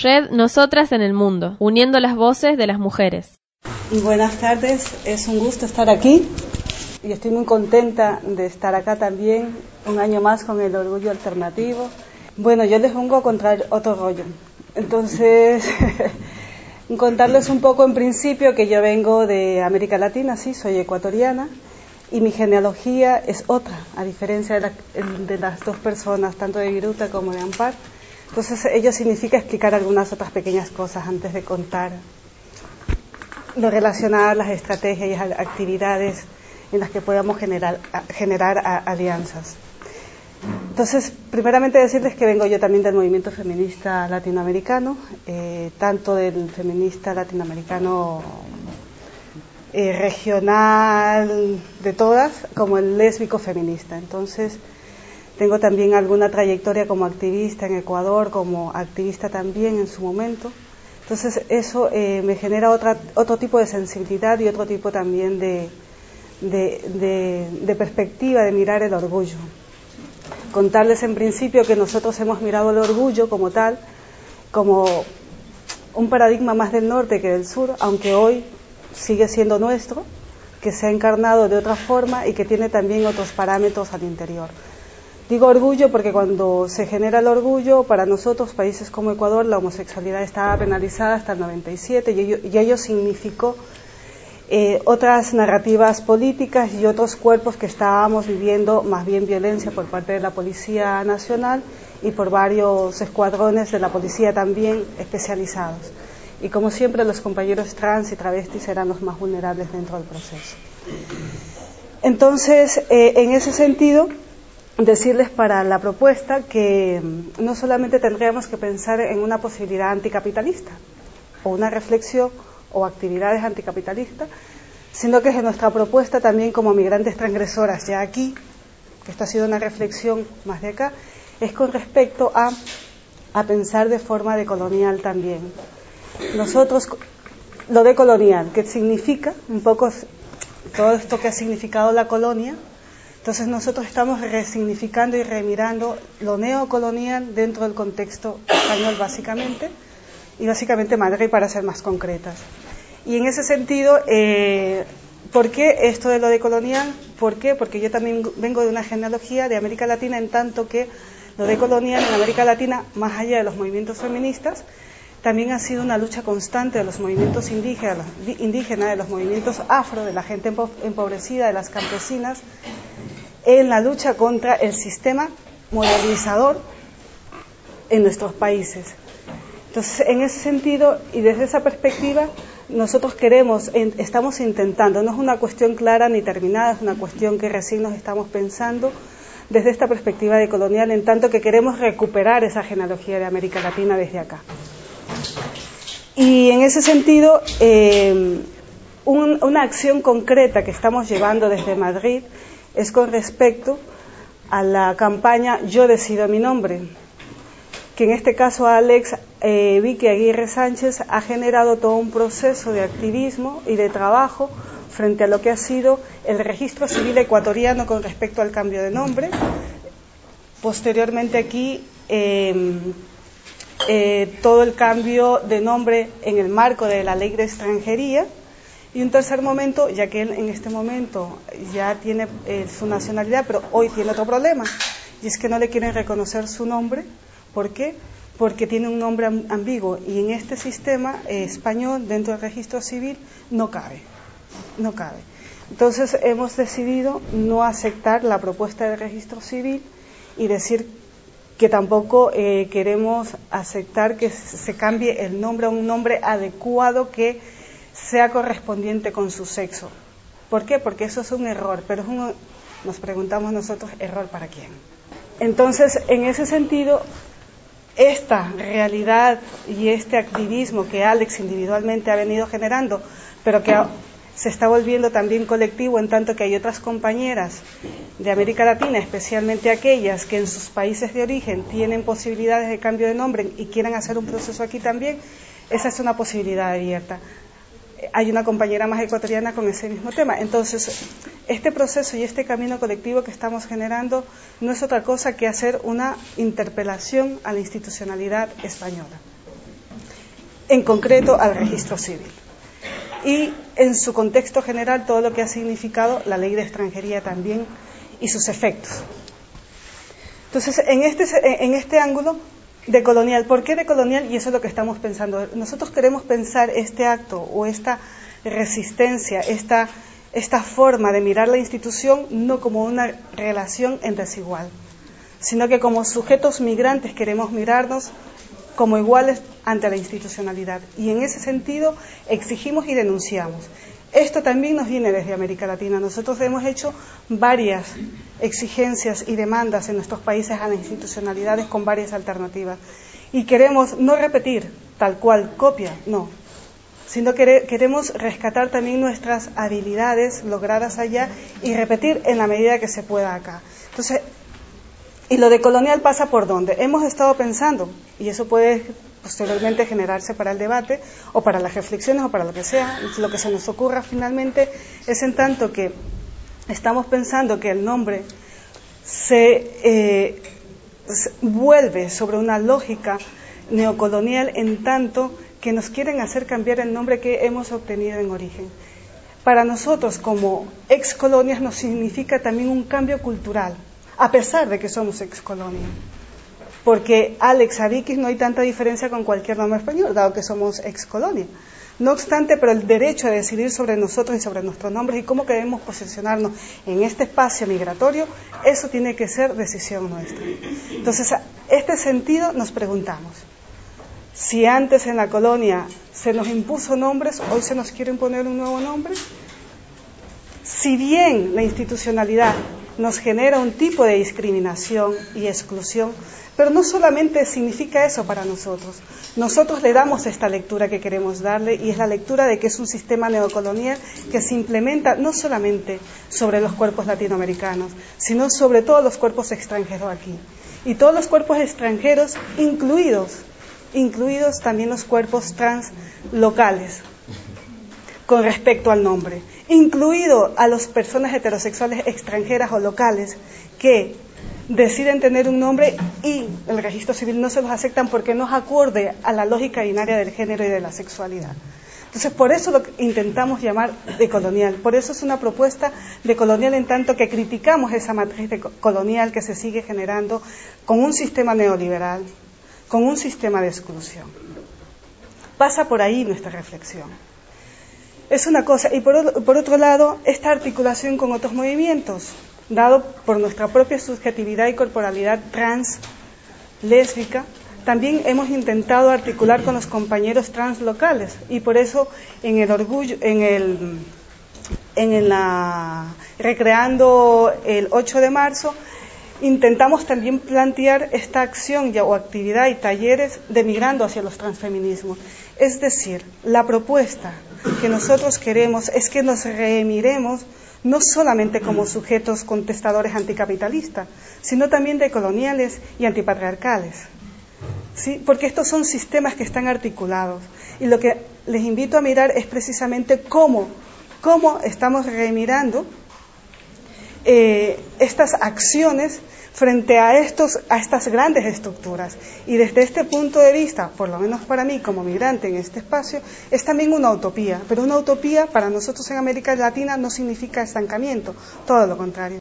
Red Nosotras en el Mundo, uniendo las voces de las mujeres. Buenas tardes, es un gusto estar aquí y estoy muy contenta de estar acá también, un año más con el Orgullo Alternativo. Bueno, yo les vengo a contar otro rollo, entonces contarles un poco en principio que yo vengo de América Latina, sí, soy ecuatoriana y mi genealogía es otra, a diferencia de las dos personas, tanto de Viruta como de Ampar. Entonces ello significa explicar algunas otras pequeñas cosas antes de contar lo relacionado a las estrategias y actividades en las que podamos generar alianzas. Entonces, primeramente decirles que vengo yo también del movimiento feminista latinoamericano, tanto del feminista latinoamericano regional de todas, como el lésbico feminista. Entonces, tengo también alguna trayectoria como activista en Ecuador, como activista también en su momento. Entonces eso me genera otro tipo de sensibilidad y otro tipo también de perspectiva de mirar el orgullo. Contarles en principio que nosotros hemos mirado el orgullo como tal, como un paradigma más del norte que del sur, aunque hoy sigue siendo nuestro, que se ha encarnado de otra forma y que tiene también otros parámetros al interior. Digo orgullo porque cuando se genera el orgullo, para nosotros, países como Ecuador, la homosexualidad estaba penalizada hasta el 97 y ello significó otras narrativas políticas y otros cuerpos que estábamos viviendo, más bien violencia por parte de la Policía Nacional y por varios escuadrones de la policía también especializados. Y como siempre, los compañeros trans y travestis eran los más vulnerables dentro del proceso. Entonces, en ese sentido, decirles para la propuesta que no solamente tendríamos que pensar en una posibilidad anticapitalista o una reflexión o actividades anticapitalistas, sino que es en nuestra propuesta también como migrantes transgresoras ya aquí, que esta ha sido una reflexión más de acá, es con respecto a pensar de forma decolonial también. Nosotros, lo decolonial, que significa un poco todo esto que ha significado la colonia. Entonces nosotros estamos resignificando y remirando lo neocolonial dentro del contexto español básicamente, y básicamente Madrid para ser más concretas. Y en ese sentido, ¿por qué esto de lo decolonial? ¿Por qué? Porque yo también vengo de una genealogía de América Latina, en tanto que lo decolonial en América Latina, más allá de los movimientos feministas, también ha sido una lucha constante de los movimientos indígenas, de los movimientos afro, de la gente empobrecida, de las campesinas, en la lucha contra el sistema modernizador en nuestros países. Entonces, en ese sentido y desde esa perspectiva, nosotros estamos intentando, no es una cuestión clara ni terminada, es una cuestión que recién nos estamos pensando desde esta perspectiva decolonial, en tanto que queremos recuperar esa genealogía de América Latina desde acá. Y en ese sentido, una acción concreta que estamos llevando desde Madrid es con respecto a la campaña Yo decido mi nombre, que en este caso Alex Vicky Aguirre Sánchez ha generado todo un proceso de activismo y de trabajo frente a lo que ha sido el registro civil ecuatoriano con respecto al cambio de nombre. Posteriormente aquí todo el cambio de nombre en el marco de la ley de extranjería. Y un tercer momento, ya que él en este momento ya tiene su nacionalidad, pero hoy tiene otro problema, y es que no le quieren reconocer su nombre. ¿Por qué? Porque tiene un nombre ambiguo, y en este sistema español, dentro del registro civil, no cabe. Entonces hemos decidido no aceptar la propuesta del registro civil y decir que tampoco queremos aceptar que se cambie el nombre a un nombre adecuado que sea correspondiente con su sexo. ¿Por qué? Porque eso es un error, pero nos preguntamos nosotros, ¿error para quién? Entonces, en ese sentido, esta realidad y este activismo que Alex individualmente ha venido generando, pero que se está volviendo también colectivo, en tanto que hay otras compañeras de América Latina, especialmente aquellas que en sus países de origen tienen posibilidades de cambio de nombre y quieren hacer un proceso aquí también, esa es una posibilidad abierta. Hay una compañera más ecuatoriana con ese mismo tema. Entonces, este proceso y este camino colectivo que estamos generando no es otra cosa que hacer una interpelación a la institucionalidad española. en concreto al registro civil. Y en su contexto general todo lo que ha significado la ley de extranjería también y sus efectos. Entonces, en este ángulo decolonial, ¿por qué decolonial? Y eso es lo que estamos pensando. Nosotros queremos pensar este acto o esta resistencia, esta forma de mirar la institución no como una relación en desigual, sino que como sujetos migrantes queremos mirarnos como iguales ante la institucionalidad. Y en ese sentido exigimos y denunciamos. Esto también nos viene desde América Latina. Nosotros hemos hecho varias exigencias y demandas en nuestros países a las institucionalidades con varias alternativas. Y queremos no repetir tal cual copia, no, sino que queremos rescatar también nuestras habilidades logradas allá y repetir en la medida que se pueda acá. Entonces, y lo decolonial pasa por dónde. Hemos estado pensando, y eso puede posteriormente generarse para el debate o para las reflexiones o para lo que sea, lo que se nos ocurra finalmente es en tanto que estamos pensando que el nombre se vuelve sobre una lógica neocolonial en tanto que nos quieren hacer cambiar el nombre que hemos obtenido en origen. Para nosotros como excolonias nos significa también un cambio cultural, a pesar de que somos excolonia. Porque Alex, Avikis no hay tanta diferencia con cualquier nombre español, dado que somos excolonia. No obstante, pero el derecho a decidir sobre nosotros y sobre nuestros nombres y cómo queremos posicionarnos en este espacio migratorio, eso tiene que ser decisión nuestra. Entonces, a este sentido nos preguntamos, si antes en la colonia se nos impuso nombres, hoy se nos quiere imponer un nuevo nombre. Si bien la institucionalidad nos genera un tipo de discriminación y exclusión, pero no solamente significa eso para nosotros. Nosotros le damos esta lectura que queremos darle y es la lectura de que es un sistema neocolonial que se implementa no solamente sobre los cuerpos latinoamericanos, sino sobre todos los cuerpos extranjeros aquí. Y todos los cuerpos extranjeros, incluidos también los cuerpos trans locales, con respecto al nombre, incluido a las personas heterosexuales extranjeras o locales que deciden tener un nombre y el registro civil no se los aceptan porque no es acorde a la lógica binaria del género y de la sexualidad. Entonces, por eso lo intentamos llamar decolonial, por eso es una propuesta decolonial en tanto que criticamos esa matriz colonial que se sigue generando con un sistema neoliberal, con un sistema de exclusión. Pasa por ahí nuestra reflexión. Es una cosa, y por otro lado, esta articulación con otros movimientos, dado por nuestra propia subjetividad y corporalidad trans, lésbica, también hemos intentado articular con los compañeros trans locales, y por eso recreando el 8 de marzo, intentamos también plantear esta acción o actividad y talleres de migrando hacia los transfeminismos. Es decir, la propuesta que nosotros queremos es que nos remiremos no solamente como sujetos contestadores anticapitalistas, sino también decoloniales y antipatriarcales. ¿Sí? Porque estos son sistemas que están articulados. Y lo que les invito a mirar es precisamente cómo estamos remirando estas acciones frente a estas grandes estructuras. Y desde este punto de vista, por lo menos para mí como migrante en este espacio, es también una utopía, pero una utopía para nosotros en América Latina no significa estancamiento, todo lo contrario.